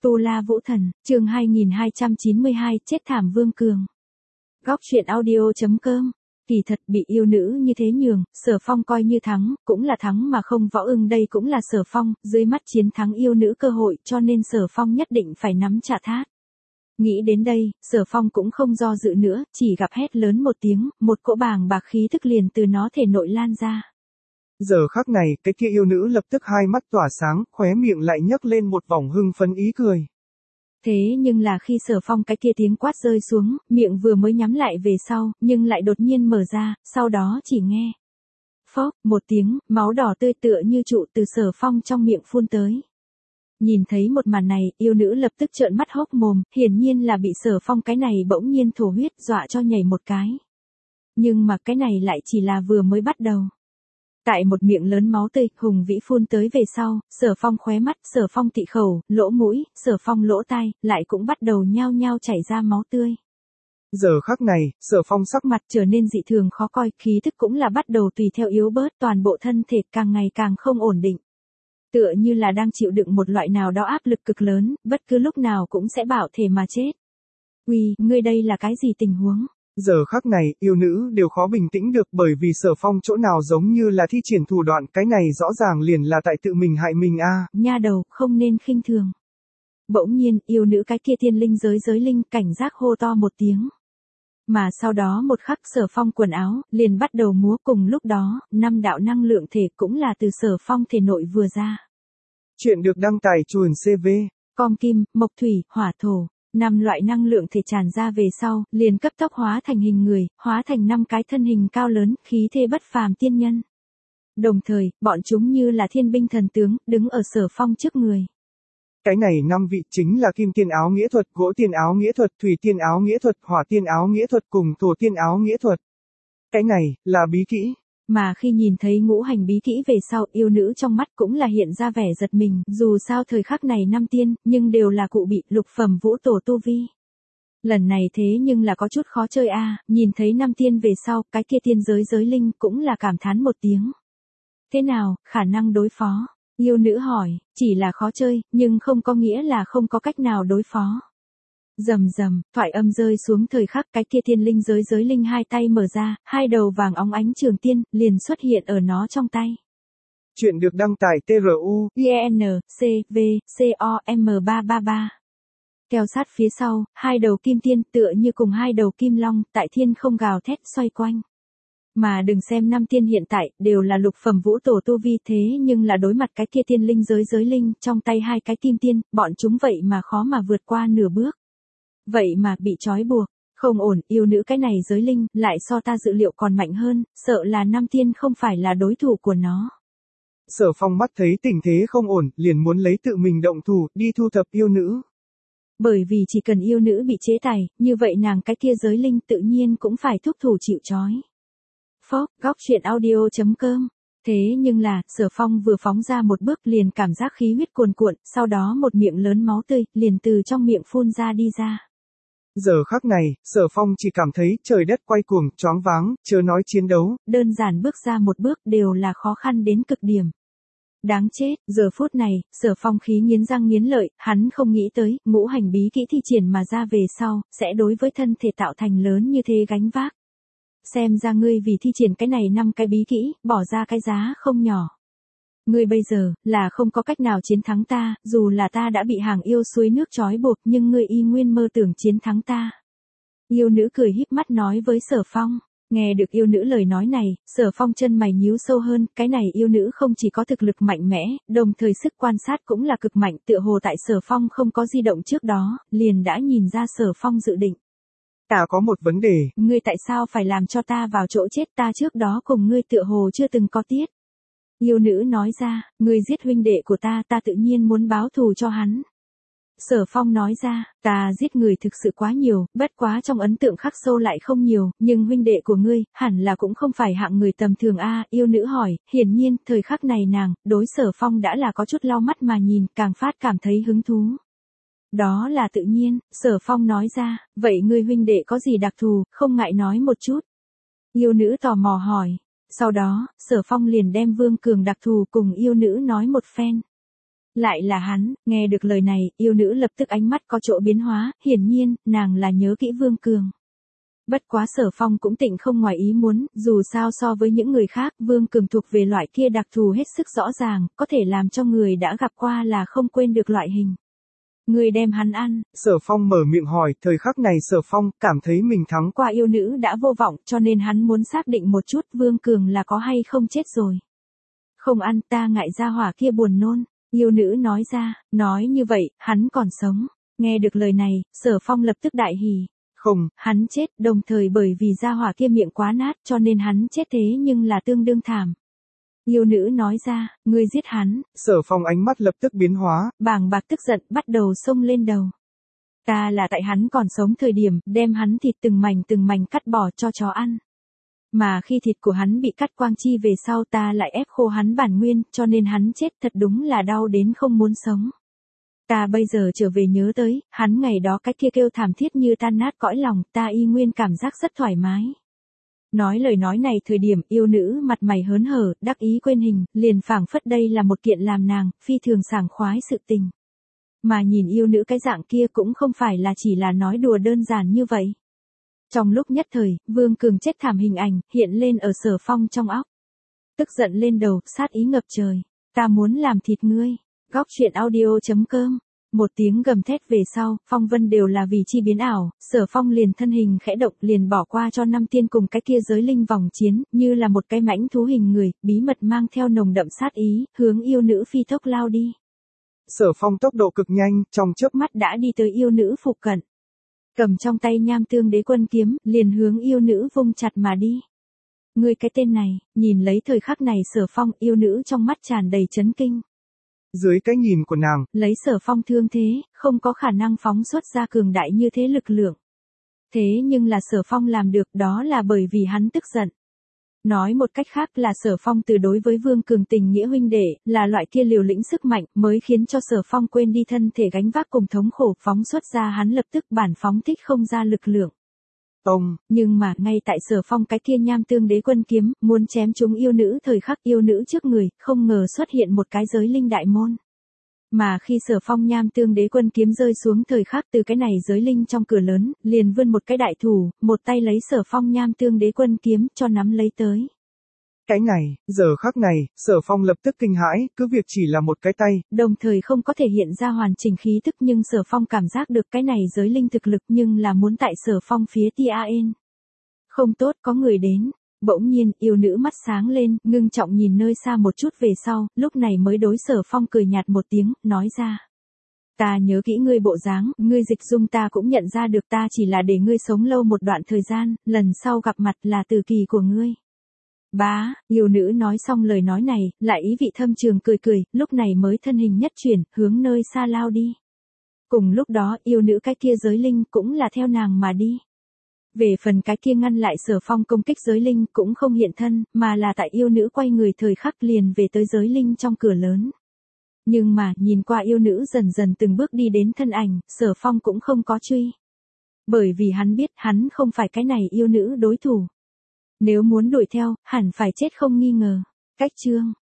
Tu La Vũ Thần, chương 2292, chết thảm Vương Cường. Góc truyện audio.com. Kỳ thật bị yêu nữ như thế nhường, Sở Phong coi như thắng, cũng là thắng mà không võ ưng, đây cũng là Sở Phong, dưới mắt chiến thắng yêu nữ cơ hội, cho nên Sở Phong nhất định phải nắm trả thát. Nghĩ đến đây, Sở Phong cũng không do dự nữa, chỉ gặp hét lớn một tiếng, một cỗ bàng bạc khí thức liền từ nó thể nội lan ra. Giờ khắc này, cái kia yêu nữ lập tức hai mắt tỏa sáng, khóe miệng lại nhấc lên một vòng hưng phấn ý cười. Thế nhưng là khi Sở Phong cái kia tiếng quát rơi xuống, miệng vừa mới nhắm lại về sau, nhưng lại đột nhiên mở ra, sau đó chỉ nghe. Phốc, một tiếng, máu đỏ tươi tựa như trụ từ Sở Phong trong miệng phun tới. Nhìn thấy một màn này, yêu nữ lập tức trợn mắt hốc mồm, hiển nhiên là bị Sở Phong cái này bỗng nhiên thổ huyết dọa cho nhảy một cái. Nhưng mà cái này lại chỉ là vừa mới bắt đầu. Tại một miệng lớn máu tươi, hùng vĩ phun tới về sau, Sở Phong khóe mắt, Sở Phong tị khẩu, lỗ mũi, Sở Phong lỗ tai, lại cũng bắt đầu nhao nhao chảy ra máu tươi. Giờ khắc này, Sở Phong sắc mặt trở nên dị thường khó coi, khí thức cũng là bắt đầu tùy theo yếu bớt, toàn bộ thân thể càng ngày càng không ổn định. Tựa như là đang chịu đựng một loại nào đó áp lực cực lớn, bất cứ lúc nào cũng sẽ bạo thể mà chết. Uy, ngươi đây là cái gì tình huống? Giờ khắc này, yêu nữ đều khó bình tĩnh được bởi vì Sở Phong chỗ nào giống như là thi triển thủ đoạn, cái này rõ ràng liền là tại tự mình hại mình a. Nha đầu, không nên khinh thường. Bỗng nhiên, yêu nữ cái kia thiên linh giới linh cảnh giác hô to một tiếng. Mà sau đó một khắc Sở Phong quần áo, liền bắt đầu múa, cùng lúc đó, 5 đạo năng lượng thể cũng là từ Sở Phong thể nội vừa ra. Chuyện được đăng tải chuồn CV. Com kim, mộc thủy, hỏa thổ. 5 loại năng lượng thể tràn ra về sau, liền cấp tốc hóa thành hình người, hóa thành 5 cái thân hình cao lớn, khí thế bất phàm tiên nhân. Đồng thời, bọn chúng như là thiên binh thần tướng, đứng ở Sở Phong trước người. Cái này 5 vị chính là kim tiên áo nghĩa thuật, gỗ tiên áo nghĩa thuật, thủy tiên áo nghĩa thuật, hỏa tiên áo nghĩa thuật cùng thổ tiên áo nghĩa thuật. Cái này, là bí kỹ. Mà khi nhìn thấy ngũ hành bí kỹ về sau, yêu nữ trong mắt cũng là hiện ra vẻ giật mình, dù sao thời khắc này 5 tiên, nhưng đều là cụ bị lục phẩm vũ tổ tu vi. Lần này thế nhưng là có chút khó chơi a. Nhìn thấy 5 tiên về sau, cái kia tiên giới linh cũng là cảm thán một tiếng. Thế nào, khả năng đối phó? Yêu nữ hỏi, chỉ là khó chơi, nhưng không có nghĩa là không có cách nào đối phó. Rầm rầm, thoại âm rơi xuống thời khắc, cái kia thiên linh giới linh hai tay mở ra, hai đầu vàng óng ánh trường tiên, liền xuất hiện ở nó trong tay. Chuyện được đăng tải TRU, IN, CV, COM333. Theo sát phía sau, hai đầu kim tiên tựa như cùng hai đầu kim long, tại thiên không gào thét xoay quanh. Mà đừng xem 5 tiên hiện tại, đều là lục phẩm vũ tổ tu vi, thế nhưng là đối mặt cái kia thiên linh giới linh, trong tay hai cái kim tiên, bọn chúng vậy mà khó mà vượt qua nửa bước. Vậy mà bị trói buộc, không ổn, yêu nữ cái này giới linh, lại so ta dự liệu còn mạnh hơn, sợ là 5 tiên không phải là đối thủ của nó. Sở Phong mắt thấy tình thế không ổn, liền muốn lấy tự mình động thủ, đi thu thập yêu nữ. Bởi vì chỉ cần yêu nữ bị chế tài, như vậy nàng cái kia giới linh tự nhiên cũng phải thúc thủ chịu trói. Phốc, góc truyện audio.com. Thế nhưng là, Sở Phong vừa phóng ra một bước liền cảm giác khí huyết cuồn cuộn, sau đó một miệng lớn máu tươi, liền từ trong miệng phun ra đi ra. Giờ khắc này, Sở Phong chỉ cảm thấy trời đất quay cuồng, choáng váng, chớ nói chiến đấu. Đơn giản bước ra một bước đều là khó khăn đến cực điểm. Đáng chết, giờ phút này, Sở Phong khí nghiến răng nghiến lợi, hắn không nghĩ tới, ngũ hành bí kỹ thi triển mà ra về sau, sẽ đối với thân thể tạo thành lớn như thế gánh vác. Xem ra ngươi vì thi triển cái này 5 cái bí kỹ, bỏ ra cái giá không nhỏ. Ngươi bây giờ, là không có cách nào chiến thắng ta, dù là ta đã bị hàng yêu suối nước trói buộc nhưng ngươi y nguyên mơ tưởng chiến thắng ta. Yêu nữ cười híp mắt nói với Sở Phong. Nghe được yêu nữ lời nói này, Sở Phong chân mày nhíu sâu hơn, cái này yêu nữ không chỉ có thực lực mạnh mẽ, đồng thời sức quan sát cũng là cực mạnh, tựa hồ tại Sở Phong không có di động trước đó, liền đã nhìn ra Sở Phong dự định. Ta có một vấn đề. Ngươi tại sao phải làm cho ta vào chỗ chết, ta trước đó cùng ngươi tựa hồ chưa từng có tiết. Yêu nữ nói ra, ngươi giết huynh đệ của ta, ta tự nhiên muốn báo thù cho hắn. Sở Phong nói ra, ta giết người thực sự quá nhiều, bất quá trong ấn tượng khắc sâu lại không nhiều, nhưng huynh đệ của ngươi, hẳn là cũng không phải hạng người tầm thường a. Yêu nữ hỏi, hiển nhiên, thời khắc này nàng, đối Sở Phong đã là có chút lau mắt mà nhìn, càng phát cảm thấy hứng thú. Đó là tự nhiên, Sở Phong nói ra, vậy ngươi huynh đệ có gì đặc thù, không ngại nói một chút. Yêu nữ tò mò hỏi, sau đó, Sở Phong liền đem Vương Cường đặc thù cùng yêu nữ nói một phen. Lại là hắn, nghe được lời này, yêu nữ lập tức ánh mắt có chỗ biến hóa, hiển nhiên, nàng là nhớ kỹ Vương Cường. Bất quá Sở Phong cũng tịnh không ngoài ý muốn, dù sao so với những người khác, Vương Cường thuộc về loại kia đặc thù hết sức rõ ràng, có thể làm cho người đã gặp qua là không quên được loại hình. Người đem hắn ăn. Sở Phong mở miệng hỏi, thời khắc này Sở Phong cảm thấy mình thắng. Qua yêu nữ đã vô vọng, cho nên hắn muốn xác định một chút Vương Cường là có hay không chết rồi. Không ăn, ta ngại ra hỏa kia buồn nôn. Yêu nữ nói ra, nói như vậy, hắn còn sống. Nghe được lời này, Sở Phong lập tức đại hỉ. Không, hắn chết, đồng thời bởi vì gia hỏa kia miệng quá nát cho nên hắn chết thế nhưng là tương đương thảm. Yêu nữ nói ra, ngươi giết hắn. Sở Phong ánh mắt lập tức biến hóa. Bàng bạc tức giận bắt đầu xông lên đầu. Ta là tại hắn còn sống thời điểm, đem hắn thịt từng mảnh cắt bỏ cho chó ăn. Mà khi thịt của hắn bị cắt quang chi về sau ta lại ép khô hắn bản nguyên, cho nên hắn chết thật đúng là đau đến không muốn sống. Ta bây giờ trở về nhớ tới, hắn ngày đó cái kia kêu thảm thiết như tan nát cõi lòng, ta y nguyên cảm giác rất thoải mái. Nói lời nói này thời điểm yêu nữ mặt mày hớn hở, đắc ý quên hình, liền phảng phất đây là một kiện làm nàng, phi thường sảng khoái sự tình. Mà nhìn yêu nữ cái dạng kia cũng không phải là chỉ là nói đùa đơn giản như vậy. Trong lúc nhất thời, Vương Cường chết thảm hình ảnh, hiện lên ở Sở Phong trong óc. Tức giận lên đầu, sát ý ngập trời. Ta muốn làm thịt ngươi. Góc truyện audio.com. Một tiếng gầm thét về sau, phong vân đều là vì chi biến ảo, Sở Phong liền thân hình khẽ động liền bỏ qua cho năm tiên cùng cái kia giới linh vòng chiến, như là một cái mãnh thú hình người, bí mật mang theo nồng đậm sát ý, hướng yêu nữ phi tốc lao đi. Sở Phong tốc độ cực nhanh, trong chớp mắt đã đi tới yêu nữ phụ cận. Cầm trong tay Nham Tương Đế Quân kiếm, liền hướng yêu nữ vung chặt mà đi. Ngươi cái tên này, nhìn lấy thời khắc này Sở Phong, yêu nữ trong mắt tràn đầy chấn kinh. Dưới cái nhìn của nàng, lấy Sở Phong thương thế, không có khả năng phóng xuất ra cường đại như thế lực lượng. Thế nhưng là Sở Phong làm được, đó là bởi vì hắn tức giận. Nói một cách khác là Sở Phong từ đối với Vương Cường tình nghĩa huynh đệ, là loại kia liều lĩnh sức mạnh, mới khiến cho Sở Phong quên đi thân thể gánh vác cùng thống khổ, phóng xuất ra hắn lập tức bản phóng thích không ra lực lượng. Nhưng mà, ngay tại Sở Phong cái kia Nham Tương Đế Quân kiếm, muốn chém trúng yêu nữ thời khắc yêu nữ trước người, không ngờ xuất hiện một cái giới linh đại môn. Mà khi Sở Phong Nham Tương Đế Quân kiếm rơi xuống thời khắc từ cái này giới linh trong cửa lớn, liền vươn một cái đại thủ, một tay lấy Sở Phong Nham Tương Đế Quân kiếm cho nắm lấy tới. Cái này, giờ khắc này, Sở Phong lập tức kinh hãi, cứ việc chỉ là một cái tay. Đồng thời không có thể hiện ra hoàn chỉnh khí tức nhưng Sở Phong cảm giác được cái này giới linh thực lực nhưng là muốn tại Sở Phong phía Tian. Không tốt có người đến. Bỗng nhiên, yêu nữ mắt sáng lên, ngưng trọng nhìn nơi xa một chút về sau, lúc này mới đối Sở Phong cười nhạt một tiếng, nói ra. Ta nhớ kỹ ngươi bộ dáng, ngươi dịch dung ta cũng nhận ra được ta chỉ là để ngươi sống lâu một đoạn thời gian, lần sau gặp mặt là từ kỳ của ngươi. Bá, yêu nữ nói xong lời nói này, lại ý vị thâm trường cười cười, lúc này mới thân hình nhất chuyển, hướng nơi xa lao đi. Cùng lúc đó, yêu nữ cái kia giới linh cũng là theo nàng mà đi. Về phần cái kia ngăn lại Sở Phong công kích giới linh cũng không hiện thân, mà là tại yêu nữ quay người thời khắc liền về tới giới linh trong cửa lớn. Nhưng mà, nhìn qua yêu nữ dần dần từng bước đi đến thân ảnh, Sở Phong cũng không có truy. Bởi vì hắn biết hắn không phải cái này yêu nữ đối thủ. Nếu muốn đuổi theo, hẳn phải chết không nghi ngờ. Cách chương.